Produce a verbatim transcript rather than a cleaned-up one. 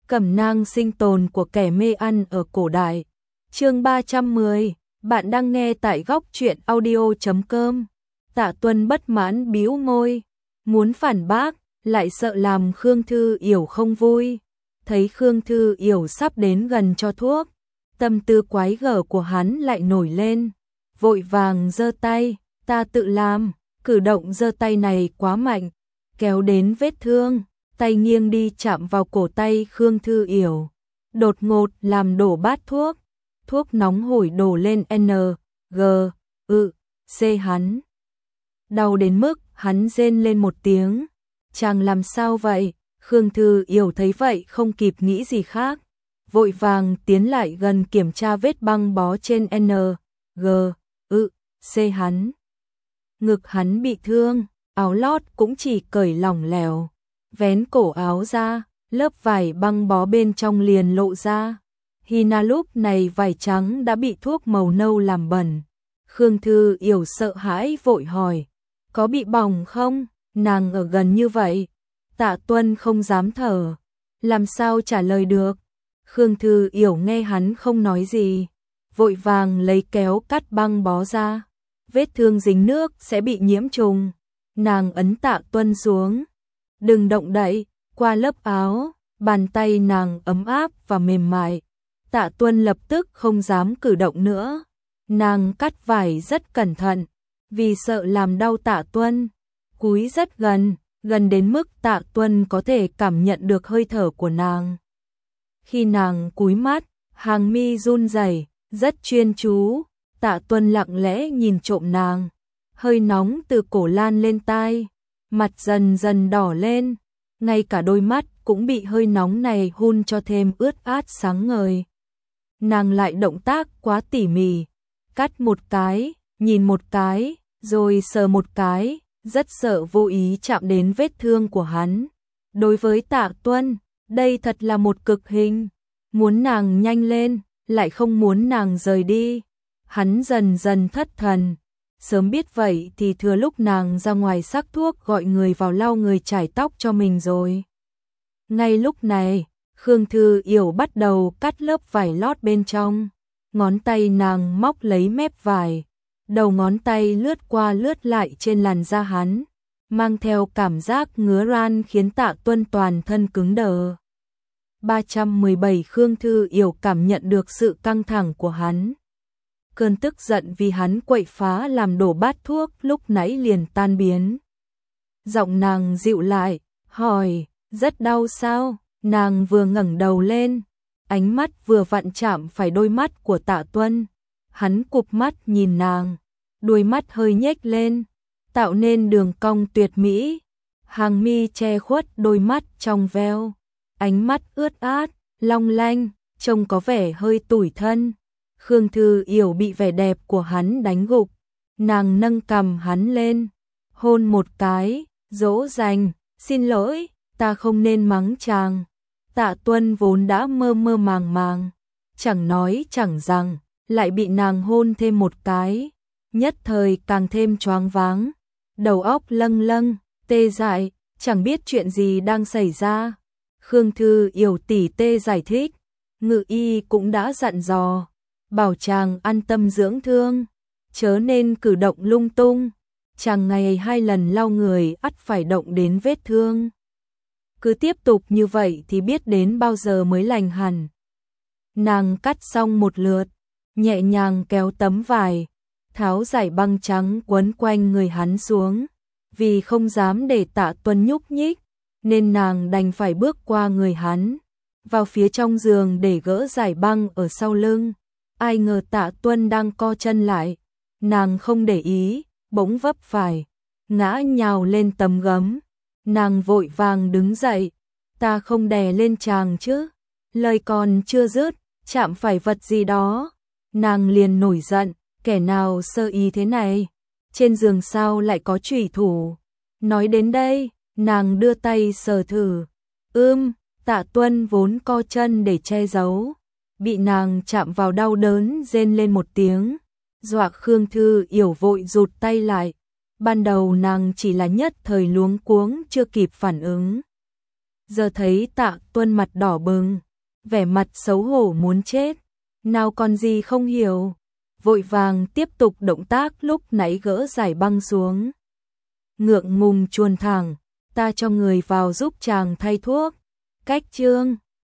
Cẩm nang sinh tồn của kẻ mê ăn ở cổ đại. Chương ba trăm mười, bạn đang nghe tại góc truyện audio chấm com. Tạ Tuân bất mãn bĩu môi, muốn phản bác, lại sợ làm Khương Thư Yểu không vui. Thấy Khương Thư Yểu sắp đến gần cho thuốc, tâm tư quái gở của hắn lại nổi lên, vội vàng giơ tay, ta tự làm. Cử động giơ tay này quá mạnh, kéo đến vết thương, tay nghiêng đi chạm vào cổ tay Khương Thư Yểu, đột ngột làm đổ bát thuốc, thuốc nóng hổi đổ lên N, G, ư, C hắn. Đau đến mức hắn rên lên một tiếng, chàng làm sao vậy? Khương Thư Yểu thấy vậy không kịp nghĩ gì khác, vội vàng tiến lại gần kiểm tra vết băng bó trên N, G, ư, C hắn. Ngực hắn bị thương, áo lót cũng chỉ cởi lỏng lẻo, vén cổ áo ra, lớp vải băng bó bên trong liền lộ ra. Hina lúc này vải trắng đã bị thuốc màu nâu làm bẩn. Khương Thư Yểu sợ hãi vội hỏi, có bị bỏng không? Nàng ở gần như vậy. Tạ Tuân không dám thở, làm sao trả lời được. Khương Thư Yểu nghe hắn không nói gì, vội vàng lấy kéo cắt băng bó ra. Vết thương dính nước sẽ bị nhiễm trùng. Nàng ấn Tạ Tuân xuống, đừng động đậy. Qua lớp áo, bàn tay nàng ấm áp và mềm mại. Tạ Tuân lập tức không dám cử động nữa. Nàng cắt vải rất cẩn thận, vì sợ làm đau Tạ Tuân, cúi rất gần, gần đến mức Tạ Tuân có thể cảm nhận được hơi thở của nàng. Khi nàng cúi mắt, hàng mi run rẩy, rất chuyên chú. Tạ Tuân lặng lẽ nhìn trộm nàng, hơi nóng từ cổ lan lên tai, mặt dần dần đỏ lên, ngay cả đôi mắt cũng bị hơi nóng này hun cho thêm ướt át sáng ngời. Nàng lại động tác quá tỉ mỉ, cắt một cái, nhìn một cái, rồi sờ một cái, rất sợ vô ý chạm đến vết thương của hắn. Đối với Tạ Tuân, đây thật là một cực hình, muốn nàng nhanh lên, lại không muốn nàng rời đi. Hắn dần dần thất thần, sớm biết vậy thì thừa lúc nàng ra ngoài sắc thuốc gọi người vào lau người chải tóc cho mình rồi. Ngay lúc này, Khương Thư Yểu bắt đầu cắt lớp vải lót bên trong, ngón tay nàng móc lấy mép vải, đầu ngón tay lướt qua lướt lại trên làn da hắn, mang theo cảm giác ngứa ran khiến Tạ Tuân toàn thân cứng đờ. ba trăm mười bảy Khương Thư Yểu cảm nhận được sự căng thẳng của hắn. Cơn tức giận vì hắn quậy phá làm đổ bát thuốc lúc nãy liền tan biến. Giọng nàng dịu lại, hỏi, rất đau sao? Nàng vừa ngẩng đầu lên, ánh mắt vừa vặn chạm phải đôi mắt của Tạ Tuân. Hắn cụp mắt nhìn nàng, đuôi mắt hơi nhếch lên, tạo nên đường cong tuyệt mỹ. Hàng mi che khuất đôi mắt trong veo, ánh mắt ướt át, long lanh, trông có vẻ hơi tủi thân. Khương Thư Yểu bị vẻ đẹp của hắn đánh gục, nàng nâng cằm hắn lên, hôn một cái, dỗ dành, xin lỗi, ta không nên mắng chàng. Tạ Tuân vốn đã mơ mơ màng màng, chẳng nói chẳng rằng, lại bị nàng hôn thêm một cái, nhất thời càng thêm choáng váng, đầu óc lâng lâng, tê dại, chẳng biết chuyện gì đang xảy ra. Khương Thư Yểu tỉ tê giải thích, Ngự y cũng đã dặn dò, bảo chàng an tâm dưỡng thương, chớ nên cử động lung tung, chàng ngày hai lần lau người ắt phải động đến vết thương. Cứ tiếp tục như vậy thì biết đến bao giờ mới lành hẳn. Nàng cắt xong một lượt, nhẹ nhàng kéo tấm vải, tháo dải băng trắng quấn quanh người hắn xuống, vì không dám để Tạ Tuân nhúc nhích, nên nàng đành phải bước qua người hắn, vào phía trong giường để gỡ dải băng ở sau lưng. Ai ngờ Tạ Tuân đang co chân lại, nàng không để ý, bỗng vấp phải, ngã nhào lên tấm gấm. Nàng vội vàng đứng dậy, ta không đè lên chàng chứ? Lời còn chưa dứt, chạm phải vật gì đó, nàng liền nổi giận, kẻ nào sơ ý thế này? Trên giường sao lại có chủy thủ? Nói đến đây, nàng đưa tay sờ thử. Ưm, Tạ Tuân vốn co chân để che giấu, bị nàng chạm vào đau đớn rên lên một tiếng, dọa Khương Thư Yểu vội rụt tay lại. Ban đầu nàng chỉ là nhất thời luống cuống chưa kịp phản ứng. Giờ thấy Tạ Tuân mặt đỏ bừng, vẻ mặt xấu hổ muốn chết, nào còn gì không hiểu, vội vàng tiếp tục động tác lúc nãy gỡ giải băng xuống. Ngượng ngùng chuồn thẳng, ta cho người vào giúp chàng thay thuốc. Cách trương